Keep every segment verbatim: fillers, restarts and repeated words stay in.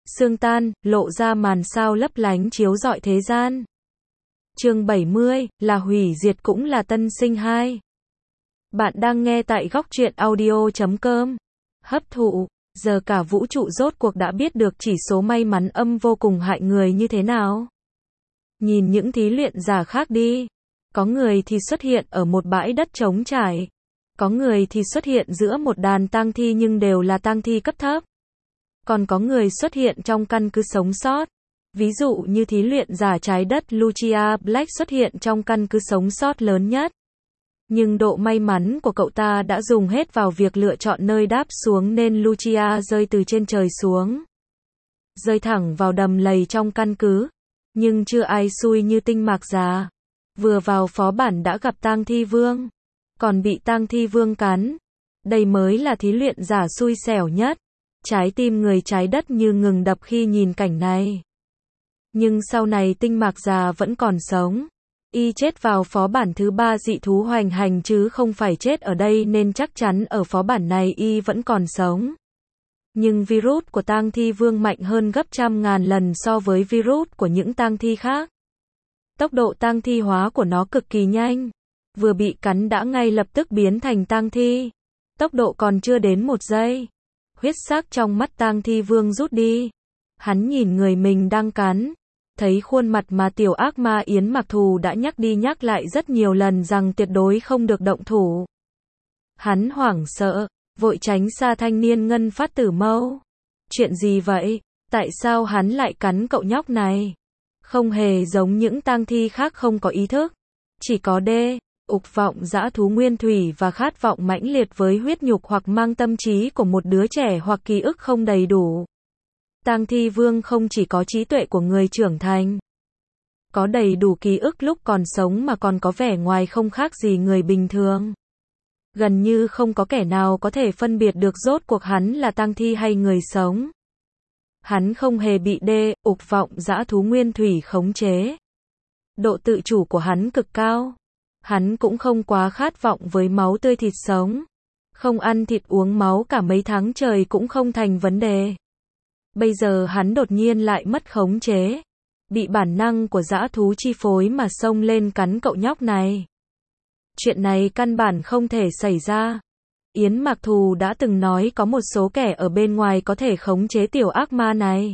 Sương tan, lộ ra màn sao lấp lánh chiếu rọi thế gian. Chương bảy mươi, là hủy diệt cũng là tân sinh hai. Bạn đang nghe tại góc truyện audio chấm com. Hấp thụ, giờ cả vũ trụ rốt cuộc đã biết được chỉ số may mắn âm vô cùng hại người như thế nào. Nhìn những thí luyện giả khác đi. Có người thì xuất hiện ở một bãi đất trống trải. Có người thì xuất hiện giữa một đàn tang thi nhưng đều là tang thi cấp thấp. Còn có người xuất hiện trong căn cứ sống sót. Ví dụ như thí luyện giả trái đất Lucia Black xuất hiện trong căn cứ sống sót lớn nhất. Nhưng độ may mắn của cậu ta đã dùng hết vào việc lựa chọn nơi đáp xuống nên Lucia rơi từ trên trời xuống. Rơi thẳng vào đầm lầy trong căn cứ. Nhưng chưa ai xui như Tinh Mạc già. Vừa vào phó bản đã gặp tang thi vương. Còn bị tang thi vương cắn. Đây mới là thí luyện giả xui xẻo nhất. Trái tim người trái đất như ngừng đập khi nhìn cảnh này. Nhưng sau này Tinh Mạc già vẫn còn sống. Y chết vào phó bản thứ ba dị thú hoành hành chứ không phải chết ở đây nên chắc chắn ở phó bản này Y vẫn còn sống. Nhưng virus của tang thi vương mạnh hơn gấp trăm ngàn lần so với virus của những tang thi khác. Tốc độ tang thi hóa của nó cực kỳ nhanh. Vừa bị cắn đã ngay lập tức biến thành tang thi. Tốc độ còn chưa đến một giây. Huyết sắc trong mắt tang thi vương rút đi. Hắn nhìn người mình đang cắn. Thấy khuôn mặt mà tiểu ác ma Yến Mặc Thù đã nhắc đi nhắc lại rất nhiều lần rằng tuyệt đối không được động thủ. Hắn hoảng sợ, vội tránh xa thanh niên ngân phát tử mâu. Chuyện gì vậy? Tại sao hắn lại cắn cậu nhóc này? Không hề giống những tang thi khác không có ý thức. Chỉ có đê, ục vọng dã thú nguyên thủy và khát vọng mãnh liệt với huyết nhục hoặc mang tâm trí của một đứa trẻ hoặc ký ức không đầy đủ. Tang thi vương không chỉ có trí tuệ của người trưởng thành. Có đầy đủ ký ức lúc còn sống mà còn có vẻ ngoài không khác gì người bình thường. Gần như không có kẻ nào có thể phân biệt được rốt cuộc hắn là tang thi hay người sống. Hắn không hề bị đê, ục vọng dã thú nguyên thủy khống chế. Độ tự chủ của hắn cực cao. Hắn cũng không quá khát vọng với máu tươi thịt sống. Không ăn thịt uống máu cả mấy tháng trời cũng không thành vấn đề. Bây giờ hắn đột nhiên lại mất khống chế. Bị bản năng của dã thú chi phối mà xông lên cắn cậu nhóc này. Chuyện này căn bản không thể xảy ra. Yến Mặc Thù đã từng nói có một số kẻ ở bên ngoài có thể khống chế tiểu ác ma này.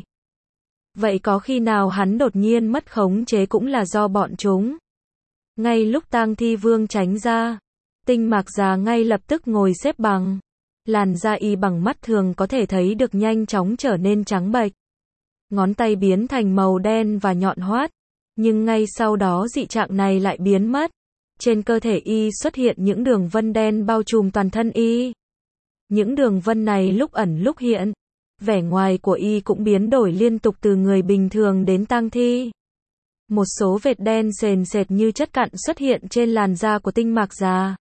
Vậy có khi nào hắn đột nhiên mất khống chế cũng là do bọn chúng? Ngay lúc tang thi vương tránh ra, Tinh Mạc già ngay lập tức ngồi xếp bằng. Làn da Y bằng mắt thường có thể thấy được nhanh chóng trở nên trắng bệch. Ngón tay biến thành màu đen và nhọn hoắt. Nhưng ngay sau đó dị trạng này lại biến mất. Trên cơ thể Y xuất hiện những đường vân đen bao trùm toàn thân Y. Những đường vân này lúc ẩn lúc hiện. Vẻ ngoài của Y cũng biến đổi liên tục từ người bình thường đến tang thi. Một số vệt đen sền sệt như chất cặn xuất hiện trên làn da của Tinh Mạc già.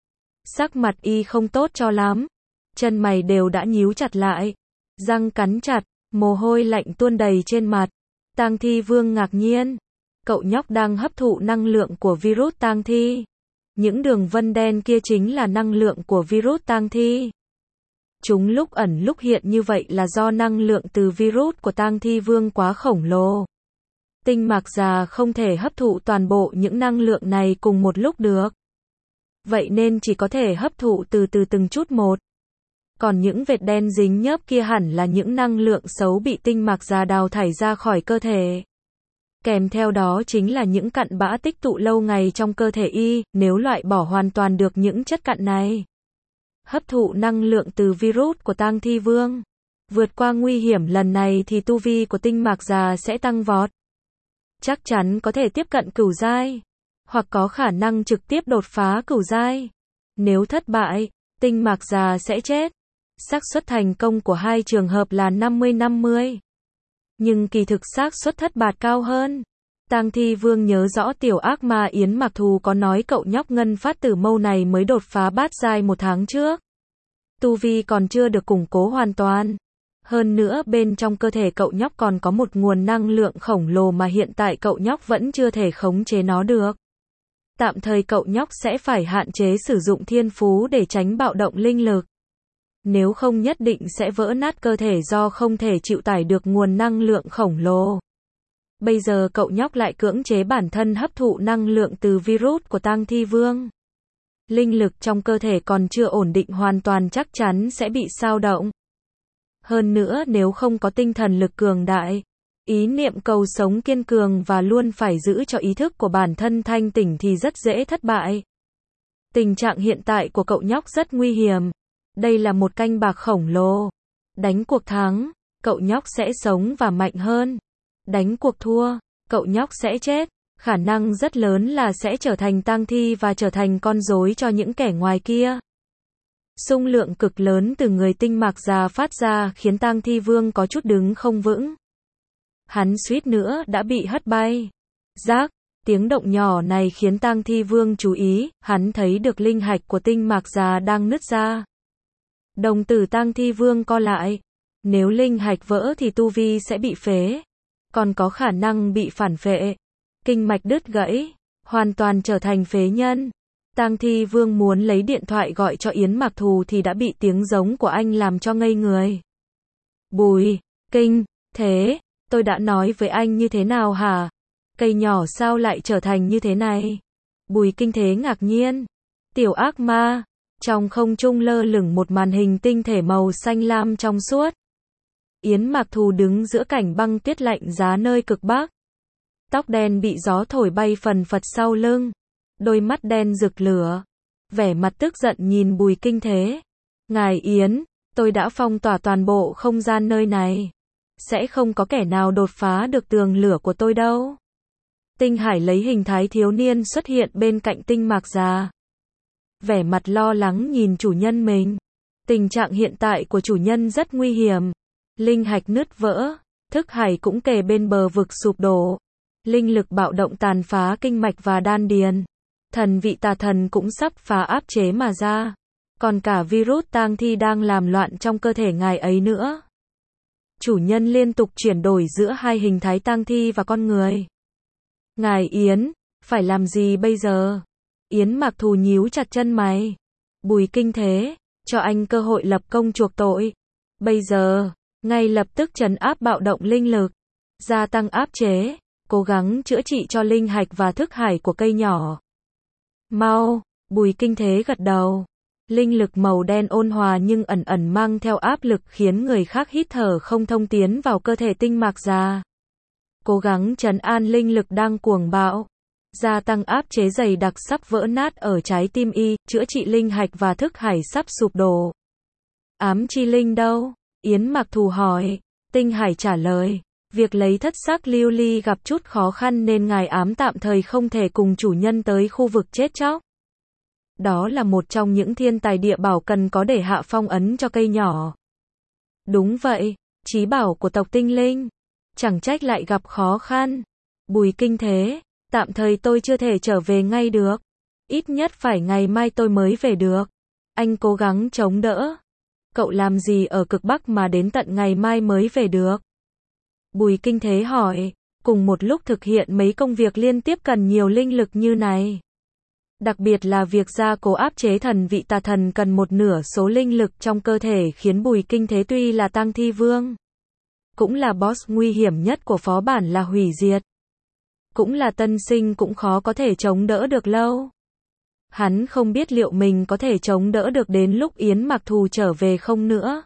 Sắc mặt Y không tốt cho lắm. Chân mày đều đã nhíu chặt lại. Răng cắn chặt, mồ hôi lạnh tuôn đầy trên mặt. Tang thi vương ngạc nhiên. Cậu nhóc đang hấp thụ năng lượng của virus tang thi. Những đường vân đen kia chính là năng lượng của virus tang thi. Chúng lúc ẩn lúc hiện như vậy là do năng lượng từ virus của tang thi vương quá khổng lồ. Tinh Mạc già không thể hấp thụ toàn bộ những năng lượng này cùng một lúc được. Vậy nên chỉ có thể hấp thụ từ từ từng chút một. Còn những vệt đen dính nhớp kia hẳn là những năng lượng xấu bị Tinh Mạc già đào thải ra khỏi cơ thể. Kèm theo đó chính là những cặn bã tích tụ lâu ngày trong cơ thể Y, nếu loại bỏ hoàn toàn được những chất cặn này. Hấp thụ năng lượng từ virus của tang thi vương. Vượt qua nguy hiểm lần này thì tu vi của Tinh Mạc già sẽ tăng vọt. Chắc chắn có thể tiếp cận cửu giai. Hoặc có khả năng trực tiếp đột phá cửu giai. Nếu thất bại, Tinh Mạc già sẽ chết. Xác suất thành công của hai trường hợp là năm mươi năm mươi. Nhưng kỳ thực xác suất thất bại cao hơn. Tang thi vương nhớ rõ tiểu ác ma Yến Mặc Thù có nói cậu nhóc ngân phát tử mâu này mới đột phá bát giai một tháng trước. Tu vi còn chưa được củng cố hoàn toàn. Hơn nữa bên trong cơ thể cậu nhóc còn có một nguồn năng lượng khổng lồ mà hiện tại cậu nhóc vẫn chưa thể khống chế nó được. Tạm thời cậu nhóc sẽ phải hạn chế sử dụng thiên phú để tránh bạo động linh lực. Nếu không nhất định sẽ vỡ nát cơ thể do không thể chịu tải được nguồn năng lượng khổng lồ. Bây giờ cậu nhóc lại cưỡng chế bản thân hấp thụ năng lượng từ virus của Tang Thi Vương. Linh lực trong cơ thể còn chưa ổn định hoàn toàn chắc chắn sẽ bị xao động. Hơn nữa nếu không có tinh thần lực cường đại, ý niệm cầu sống kiên cường và luôn phải giữ cho ý thức của bản thân thanh tỉnh thì rất dễ thất bại. Tình trạng hiện tại của cậu nhóc rất nguy hiểm. Đây là một canh bạc khổng lồ. Đánh cuộc thắng, cậu nhóc sẽ sống và mạnh hơn. Đánh cuộc thua, cậu nhóc sẽ chết. Khả năng rất lớn là sẽ trở thành tang thi và trở thành con rối cho những kẻ ngoài kia. Xung lượng cực lớn từ người tinh mạc già phát ra khiến Tang Thi Vương có chút đứng không vững. Hắn suýt nữa đã bị hất bay. Rác, tiếng động nhỏ này khiến Tang Thi Vương chú ý, hắn thấy được linh hạch của tinh mạc già đang nứt ra. Đồng tử Tang Thi Vương co lại. Nếu linh hạch vỡ thì tu vi sẽ bị phế. Còn có khả năng bị phản phệ. Kinh mạch đứt gãy. Hoàn toàn trở thành phế nhân. Tang Thi Vương muốn lấy điện thoại gọi cho Yến Mặc Thù thì đã bị tiếng giống của anh làm cho ngây người. Bùi, Kinh, thế, tôi đã nói với anh như thế nào hả? Cây nhỏ sao lại trở thành như thế này? Bùi Kinh Thế ngạc nhiên. Tiểu ác ma. Trong không trung lơ lửng một màn hình tinh thể màu xanh lam trong suốt. Yến Mặc Thù đứng giữa cảnh băng tuyết lạnh giá nơi cực Bắc. Tóc đen bị gió thổi bay phần phật sau lưng. Đôi mắt đen rực lửa. Vẻ mặt tức giận nhìn Bùi Kinh Thế. Ngài Yến, tôi đã phong tỏa toàn bộ không gian nơi này. Sẽ không có kẻ nào đột phá được tường lửa của tôi đâu. Tinh Hải lấy hình thái thiếu niên xuất hiện bên cạnh Tinh Mạc già. Vẻ mặt lo lắng nhìn chủ nhân mình. Tình trạng hiện tại của chủ nhân rất nguy hiểm. Linh hạch nứt vỡ. Thức hải cũng kề bên bờ vực sụp đổ. Linh lực bạo động tàn phá kinh mạch và đan điền. Thần vị tà thần cũng sắp phá áp chế mà ra. Còn cả virus tang thi đang làm loạn trong cơ thể ngài ấy nữa. Chủ nhân liên tục chuyển đổi giữa hai hình thái tang thi và con người. Ngài Yến, phải làm gì bây giờ? Yến Mặc Thù nhíu chặt chân mày. Bùi Kinh Thế, cho anh cơ hội lập công chuộc tội. Bây giờ, ngay lập tức trấn áp bạo động linh lực. Gia tăng áp chế, cố gắng chữa trị cho linh hạch và thức hải của cây nhỏ. Mau, Bùi Kinh Thế gật đầu. Linh lực màu đen ôn hòa nhưng ẩn ẩn mang theo áp lực khiến người khác hít thở không thông tiến vào cơ thể Tinh Mạc già. Cố gắng trấn an linh lực đang cuồng bạo. Gia tăng áp chế dày đặc sắp vỡ nát ở trái tim y, chữa trị linh hạch và thức hải sắp sụp đổ. Ám chi linh đâu? Yến Mặc Thù hỏi. Tinh Hải trả lời. Việc lấy thất sắc lưu ly gặp chút khó khăn nên ngài ám tạm thời không thể cùng chủ nhân tới khu vực chết chóc. Đó là một trong những thiên tài địa bảo cần có để hạ phong ấn cho cây nhỏ. Đúng vậy, chí bảo của tộc tinh linh. Chẳng trách lại gặp khó khăn. Bùi Kinh Thế, tạm thời tôi chưa thể trở về ngay được. Ít nhất phải ngày mai tôi mới về được. Anh cố gắng chống đỡ. Cậu làm gì ở cực Bắc mà đến tận ngày mai mới về được? Bùi Kinh Thế hỏi, cùng một lúc thực hiện mấy công việc liên tiếp cần nhiều linh lực như này. Đặc biệt là việc gia cố áp chế thần vị tà thần cần một nửa số linh lực trong cơ thể khiến Bùi Kinh Thế tuy là Tang Thi Vương. Cũng là boss nguy hiểm nhất của phó bản là hủy diệt. Cũng là tân sinh cũng khó có thể chống đỡ được lâu. Hắn không biết liệu mình có thể chống đỡ được đến lúc Yến Mặc Thù trở về không nữa.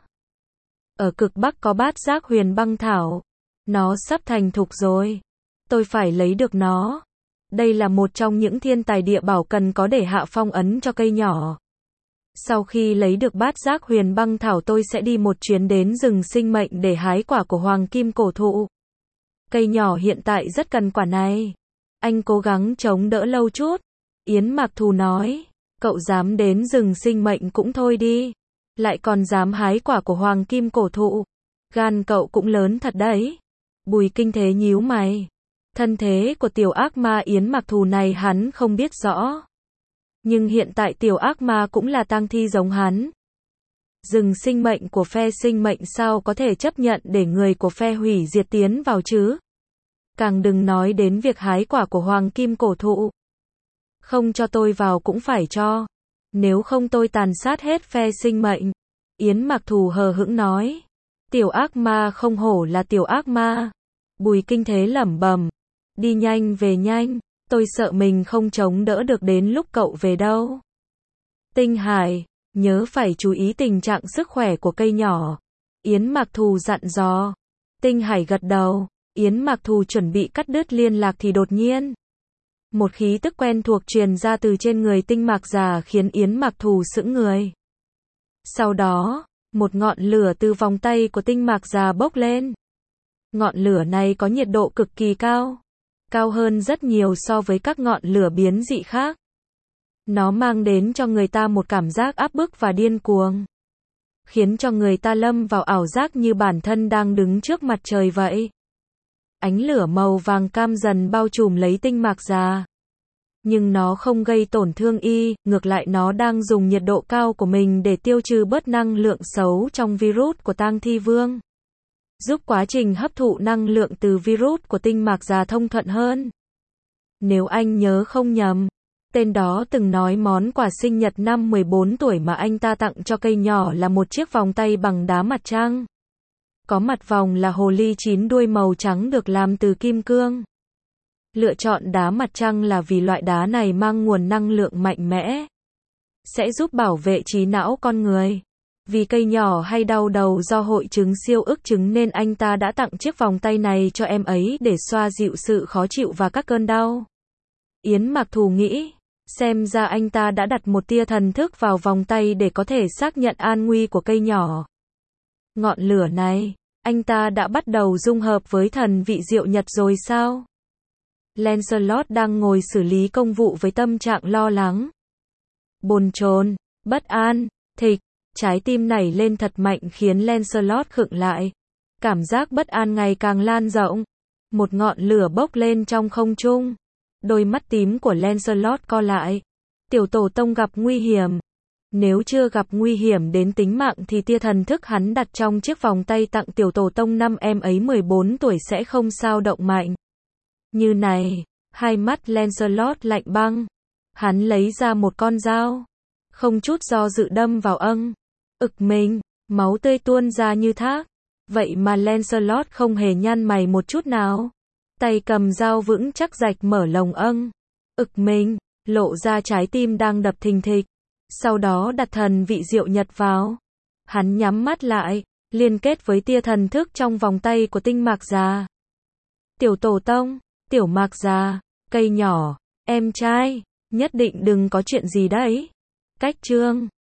Ở cực Bắc có bát giác huyền băng thảo. Nó sắp thành thục rồi. Tôi phải lấy được nó. Đây là một trong những thiên tài địa bảo cần có để hạ phong ấn cho cây nhỏ. Sau khi lấy được bát giác huyền băng thảo tôi sẽ đi một chuyến đến rừng sinh mệnh để hái quả của hoàng kim cổ thụ. Cây nhỏ hiện tại rất cần quả này. Anh cố gắng chống đỡ lâu chút. Yến Mặc Thù nói. Cậu dám đến rừng sinh mệnh cũng thôi đi. Lại còn dám hái quả của hoàng kim cổ thụ. Gan cậu cũng lớn thật đấy. Bùi Kinh Thế nhíu mày. Thân thế của tiểu ác ma Yến Mặc Thù này hắn không biết rõ. Nhưng hiện tại tiểu ác ma cũng là tang thi giống hắn. Rừng sinh mệnh của phe sinh mệnh sao có thể chấp nhận để người của phe hủy diệt tiến vào chứ? Càng đừng nói đến việc hái quả của hoàng kim cổ thụ. Không cho tôi vào cũng phải cho. Nếu không tôi tàn sát hết phe sinh mệnh. Yến Mặc Thù hờ hững nói. Tiểu ác ma không hổ là tiểu ác ma. Bùi Kinh Thế lẩm bẩm. Đi nhanh về nhanh, tôi sợ mình không chống đỡ được đến lúc cậu về đâu. Tinh Hải, nhớ phải chú ý tình trạng sức khỏe của cây nhỏ. Yến Mặc Thù dặn dò. Tinh Hải gật đầu. Yến Mặc Thù chuẩn bị cắt đứt liên lạc thì đột nhiên. Một khí tức quen thuộc truyền ra từ trên người Tinh Mạc già khiến Yến Mặc Thù sững người. Sau đó, một ngọn lửa từ vòng tay của Tinh Mạc già bốc lên. Ngọn lửa này có nhiệt độ cực kỳ cao. Cao hơn rất nhiều so với các ngọn lửa biến dị khác. Nó mang đến cho người ta một cảm giác áp bức và điên cuồng. Khiến cho người ta lâm vào ảo giác như bản thân đang đứng trước mặt trời vậy. Ánh lửa màu vàng cam dần bao trùm lấy Tinh Mạc già. Nhưng nó không gây tổn thương y, ngược lại nó đang dùng nhiệt độ cao của mình để tiêu trừ bớt năng lượng xấu trong virus của Tang Thi Vương. Giúp quá trình hấp thụ năng lượng từ virus của Tinh Mạc già thông thuận hơn. Nếu anh nhớ không nhầm, tên đó từng nói món quà sinh nhật năm mười bốn tuổi mà anh ta tặng cho cây nhỏ là một chiếc vòng tay bằng đá mặt trăng. Có mặt vòng là hồ ly chín đuôi màu trắng được làm từ kim cương. Lựa chọn đá mặt trăng là vì loại đá này mang nguồn năng lượng mạnh mẽ. Sẽ giúp bảo vệ trí não con người. Vì cây nhỏ hay đau đầu do hội chứng siêu ức chứng nên anh ta đã tặng chiếc vòng tay này cho em ấy để xoa dịu sự khó chịu và các cơn đau. Yến Mặc Thù nghĩ, xem ra anh ta đã đặt một tia thần thức vào vòng tay để có thể xác nhận an nguy của cây nhỏ. Ngọn lửa này, anh ta đã bắt đầu dung hợp với thần vị diệu nhật rồi sao? Lancelot đang ngồi xử lý công vụ với tâm trạng lo lắng. Bồn chồn, bất an, thịch, trái tim nảy lên thật mạnh khiến Lancelot khựng lại. Cảm giác bất an ngày càng lan rộng. Một ngọn lửa bốc lên trong không trung. Đôi mắt tím của Lancelot co lại. Tiểu tổ tông gặp nguy hiểm. Nếu chưa gặp nguy hiểm đến tính mạng thì tia thần thức hắn đặt trong chiếc vòng tay tặng tiểu tổ tông năm em ấy mười bốn tuổi sẽ không sao động mạnh. Như này, hai mắt Lancelot lạnh băng. Hắn lấy ra một con dao. Không chút do dự đâm vào âng. Ực mình, máu tươi tuôn ra như thác. Vậy mà Lancelot không hề nhăn mày một chút nào. Tay cầm dao vững chắc rạch mở lồng âng. Ực mình, lộ ra trái tim đang đập thình thịch. Sau đó đặt thần vị diệu nhật vào. Hắn nhắm mắt lại, liên kết với tia thần thức trong vòng tay của Tinh Mạc già. Tiểu tổ tông, tiểu Mạc già, cây nhỏ, em trai, nhất định đừng có chuyện gì đấy. Cách chương